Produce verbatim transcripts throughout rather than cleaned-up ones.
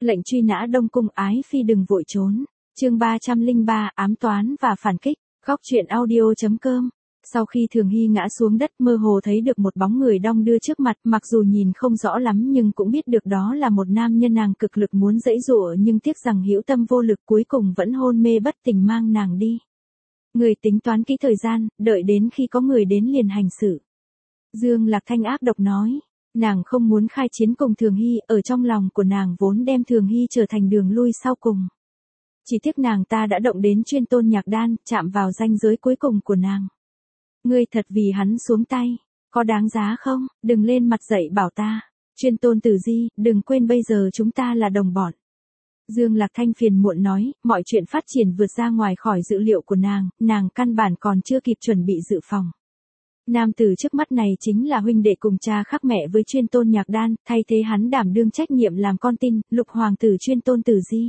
Lệnh truy nã Đông Cung ái phi đừng vội trốn. Chương ba trăm lẻ ba ám toán và phản kích. Góc truyện audio chấm com. Sau khi Thường Hy ngã xuống đất, mơ hồ thấy được một bóng người đong đưa trước mặt, mặc dù nhìn không rõ lắm nhưng cũng biết được đó là một nam nhân. Nàng cực lực muốn giãy giụa nhưng tiếc rằng hữu tâm vô lực, cuối cùng vẫn hôn mê bất tỉnh mang nàng đi. Người tính toán kỹ thời gian, đợi đến khi có người đến liền hành xử. Dương Lạc Thanh ác độc nói. Nàng không muốn khai chiến cùng Thường Hy, ở trong lòng của nàng vốn đem Thường Hy trở thành đường lui sau cùng. Chỉ tiếc nàng ta đã động đến chuyên tôn nhạc đan, chạm vào ranh giới cuối cùng của nàng. Ngươi thật vì hắn xuống tay, có đáng giá không? Đừng lên mặt dậy bảo ta. Chuyên tôn Tử Di, đừng quên bây giờ chúng ta là đồng bọn. Dương Lạc Thanh phiền muộn nói, mọi chuyện phát triển vượt ra ngoài khỏi dự liệu của nàng, nàng căn bản còn chưa kịp chuẩn bị dự phòng. Nam tử trước mắt này chính là huynh đệ cùng cha khác mẹ với chuyên tôn nhạc đan, thay thế hắn đảm đương trách nhiệm làm con tin, lục hoàng tử chuyên tôn Tử Di.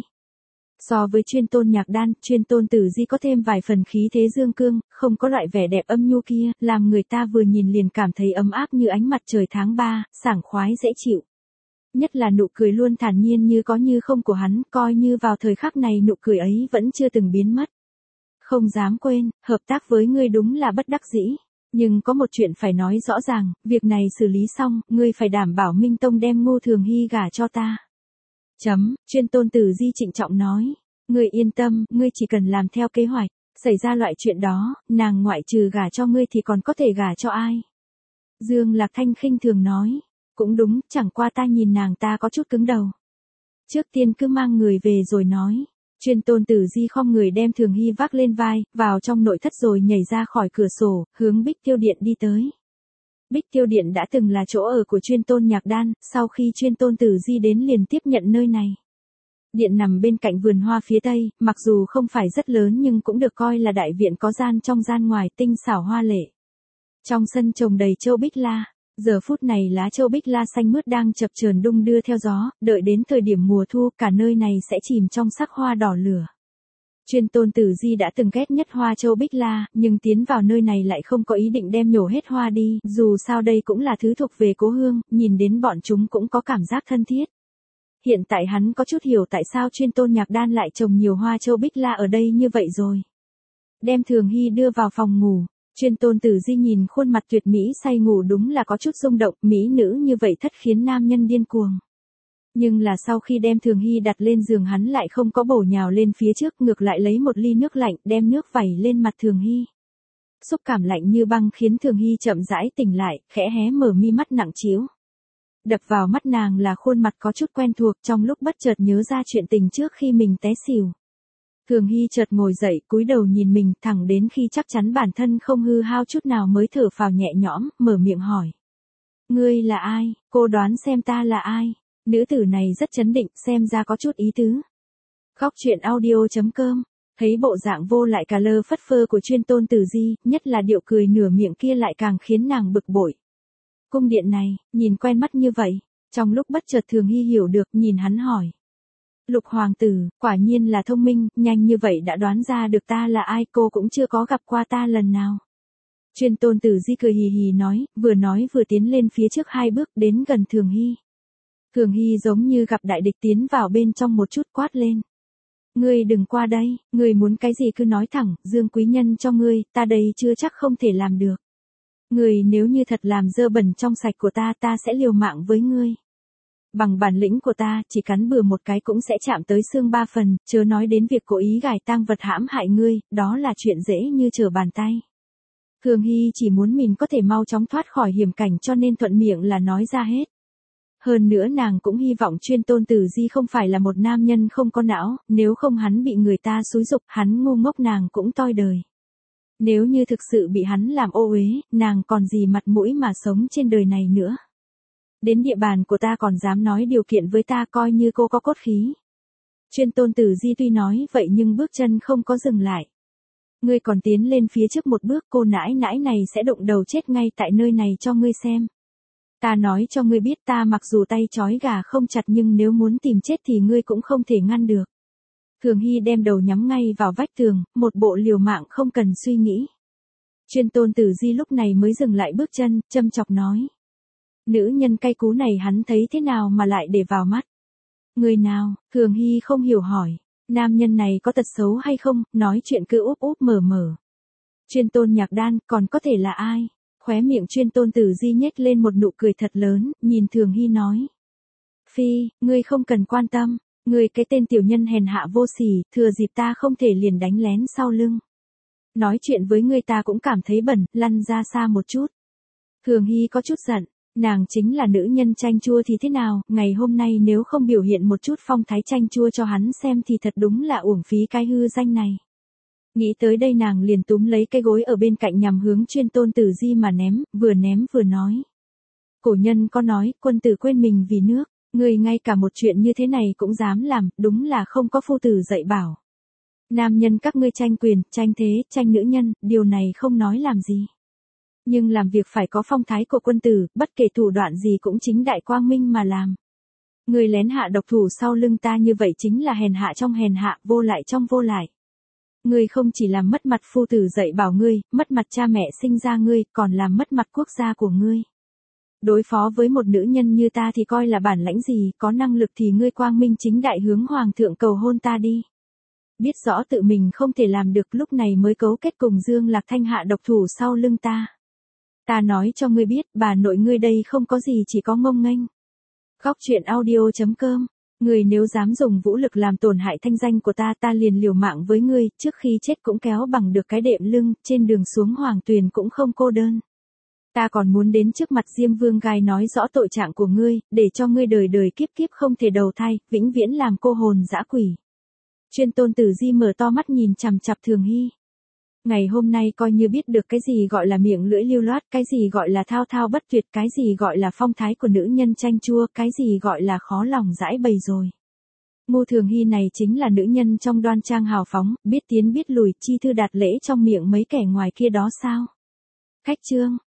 So với chuyên tôn nhạc đan, chuyên tôn Tử Di có thêm vài phần khí thế dương cương, không có loại vẻ đẹp âm nhu kia, làm người ta vừa nhìn liền cảm thấy ấm áp như ánh mặt trời tháng ba, sảng khoái dễ chịu. Nhất là nụ cười luôn thản nhiên như có như không của hắn, coi như vào thời khắc này nụ cười ấy vẫn chưa từng biến mất. Không dám quên, hợp tác với ngươi đúng là bất đắc dĩ. Nhưng có một chuyện phải nói rõ ràng, việc này xử lý xong, ngươi phải đảm bảo Minh Tông đem Ngô Thường Hy gả cho ta. Chấm, chuyên tôn Tử Di trịnh trọng nói. Ngươi yên tâm, ngươi chỉ cần làm theo kế hoạch. Xảy ra loại chuyện đó, nàng ngoại trừ gả cho ngươi thì còn có thể gả cho ai? Dương Lạc Thanh khinh thường nói. Cũng đúng, chẳng qua ta nhìn nàng ta có chút cứng đầu. Trước tiên cứ mang người về rồi nói. Chuyên tôn Tử Di khom người đem Thường Hy vác lên vai, vào trong nội thất rồi nhảy ra khỏi cửa sổ, hướng Bích Tiêu Điện đi tới. Bích Tiêu Điện đã từng là chỗ ở của chuyên tôn nhạc đan, sau khi chuyên tôn Tử Di đến liền tiếp nhận nơi này. Điện nằm bên cạnh vườn hoa phía tây, mặc dù không phải rất lớn nhưng cũng được coi là đại viện có gian trong gian ngoài, tinh xảo hoa lệ. Trong sân trồng đầy châu bích la. Giờ phút này lá châu bích la xanh mướt đang chập chờn đung đưa theo gió, đợi đến thời điểm mùa thu cả nơi này sẽ chìm trong sắc hoa đỏ lửa. Chuyên tôn Tử Di đã từng ghét nhất hoa châu bích la, nhưng tiến vào nơi này lại không có ý định đem nhổ hết hoa đi, dù sao đây cũng là thứ thuộc về cố hương, nhìn đến bọn chúng cũng có cảm giác thân thiết. Hiện tại hắn có chút hiểu tại sao chuyên tôn nhạc đan lại trồng nhiều hoa châu bích la ở đây như vậy rồi. Đem Thường Hy đưa vào phòng ngủ. Chuyên tôn Tử Di nhìn khuôn mặt tuyệt mỹ say ngủ đúng là có chút rung động, mỹ nữ như vậy thất khiến nam nhân điên cuồng. Nhưng là sau khi đem Thường Hy đặt lên giường hắn lại không có bổ nhào lên phía trước, ngược lại lấy một ly nước lạnh đem nước vẩy lên mặt Thường Hy. Xúc cảm lạnh như băng khiến Thường Hy chậm rãi tỉnh lại, khẽ hé mở mi mắt nặng trĩu. Đập vào mắt nàng là khuôn mặt có chút quen thuộc, trong lúc bất chợt nhớ ra chuyện tình trước khi mình té xỉu. Thường Hy chợt ngồi dậy, cúi đầu nhìn mình, thẳng đến khi chắc chắn bản thân không hư hao chút nào mới thở phào nhẹ nhõm, mở miệng hỏi. Ngươi là ai? Cô đoán xem ta là ai? Nữ tử này rất trấn định, xem ra có chút ý tứ. Góc truyện audio chấm com. Thấy bộ dạng vô lại cà lơ phất phơ của chuyên tôn Tử Di, nhất là điệu cười nửa miệng kia lại càng khiến nàng bực bội. Cung điện này, nhìn quen mắt như vậy. Trong lúc bất chợt Thường Hy hiểu được, nhìn hắn hỏi. Lục hoàng tử, quả nhiên là thông minh, nhanh như vậy đã đoán ra được ta là ai, cô cũng chưa có gặp qua ta lần nào. Chuyên tôn Tử Di cười hì hì nói, vừa nói vừa tiến lên phía trước hai bước đến gần Thường Hy. Thường Hy giống như gặp đại địch tiến vào bên trong một chút quát lên. Ngươi đừng qua đây, ngươi muốn cái gì cứ nói thẳng, Dương quý nhân cho ngươi, ta đây chưa chắc không thể làm được. Ngươi nếu như thật làm dơ bẩn trong sạch của ta, ta sẽ liều mạng với ngươi. Bằng bản lĩnh của ta, chỉ cắn bừa một cái cũng sẽ chạm tới xương ba phần, chớ nói đến việc cố ý gài tang vật hãm hại ngươi, đó là chuyện dễ như trở bàn tay. Thường Hy chỉ muốn mình có thể mau chóng thoát khỏi hiểm cảnh cho nên thuận miệng là nói ra hết. Hơn nữa nàng cũng hy vọng chuyên tôn Tử Di không phải là một nam nhân không có não, nếu không hắn bị người ta xúi giục, hắn ngu ngốc nàng cũng toi đời. Nếu như thực sự bị hắn làm ô uế, nàng còn gì mặt mũi mà sống trên đời này nữa. Đến địa bàn của ta còn dám nói điều kiện với ta, coi như cô có cốt khí. Chuyên tôn Tử Di tuy nói vậy nhưng bước chân không có dừng lại. Ngươi còn tiến lên phía trước một bước, cô nãi nãi này sẽ đụng đầu chết ngay tại nơi này cho ngươi xem. Ta nói cho ngươi biết, ta mặc dù tay trói gà không chặt nhưng nếu muốn tìm chết thì ngươi cũng không thể ngăn được. Thường Hy đem đầu nhắm ngay vào vách tường, một bộ liều mạng không cần suy nghĩ. Chuyên tôn Tử Di lúc này mới dừng lại bước chân, châm chọc nói. Nữ nhân cay cú này hắn thấy thế nào mà lại để vào mắt. Người nào? Thường Hy không hiểu hỏi. Nam nhân này có tật xấu hay không, nói chuyện cứ úp úp mở mở. Chuyên tôn nhạc đan, còn có thể là ai? Khóe miệng chuyên tôn Tử Di nhếch lên một nụ cười thật lớn, nhìn Thường Hy nói. Phi, ngươi không cần quan tâm, ngươi cái tên tiểu nhân hèn hạ vô sỉ, thừa dịp ta không thể liền đánh lén sau lưng. Nói chuyện với ngươi ta cũng cảm thấy bẩn, lăn ra xa một chút. Thường Hy có chút giận, nàng chính là nữ nhân chanh chua thì thế nào, ngày hôm nay nếu không biểu hiện một chút phong thái chanh chua cho hắn xem thì thật đúng là uổng phí cái hư danh này. Nghĩ tới đây nàng liền túm lấy cái gối ở bên cạnh nhằm hướng chuyên tôn Tử Di mà ném, vừa ném vừa nói. Cổ nhân có nói, quân tử quên mình vì nước, người ngay cả một chuyện như thế này cũng dám làm, đúng là không có phu tử dạy bảo. Nam nhân các ngươi tranh quyền, tranh thế, tranh nữ nhân, điều này không nói làm gì. Nhưng làm việc phải có phong thái của quân tử, bất kể thủ đoạn gì cũng chính đại quang minh mà làm. Người lén hạ độc thủ sau lưng ta như vậy chính là hèn hạ trong hèn hạ, vô lại trong vô lại. Ngươi không chỉ làm mất mặt phu tử dạy bảo ngươi, mất mặt cha mẹ sinh ra ngươi, còn làm mất mặt quốc gia của ngươi. Đối phó với một nữ nhân như ta thì coi là bản lãnh gì, có năng lực thì ngươi quang minh chính đại hướng hoàng thượng cầu hôn ta đi. Biết rõ tự mình không thể làm được lúc này mới cấu kết cùng Dương Lạc Thanh hạ độc thủ sau lưng ta. Ta nói cho ngươi biết, bà nội ngươi đây không có gì chỉ có ngông nghênh. Góc truyện audio chấm com. Người nếu dám dùng vũ lực làm tổn hại thanh danh của ta ta liền liều mạng với ngươi, trước khi chết cũng kéo bằng được cái đệm lưng, trên đường xuống hoàng tuyền cũng không cô đơn. Ta còn muốn đến trước mặt Diêm Vương gai nói rõ tội trạng của ngươi, để cho ngươi đời đời kiếp kiếp không thể đầu thai, vĩnh viễn làm cô hồn dã quỷ. Chuyên tôn Tử Di mở to mắt nhìn chằm chằm Thường Hy. Ngày hôm nay coi như biết được cái gì gọi là miệng lưỡi lưu loát, cái gì gọi là thao thao bất tuyệt, cái gì gọi là phong thái của nữ nhân chanh chua, cái gì gọi là khó lòng giải bày rồi. Ngô Thường Hy này chính là nữ nhân trong đoan trang hào phóng, biết tiến biết lùi, chi thư đạt lễ trong miệng mấy kẻ ngoài kia đó sao? Khách chương.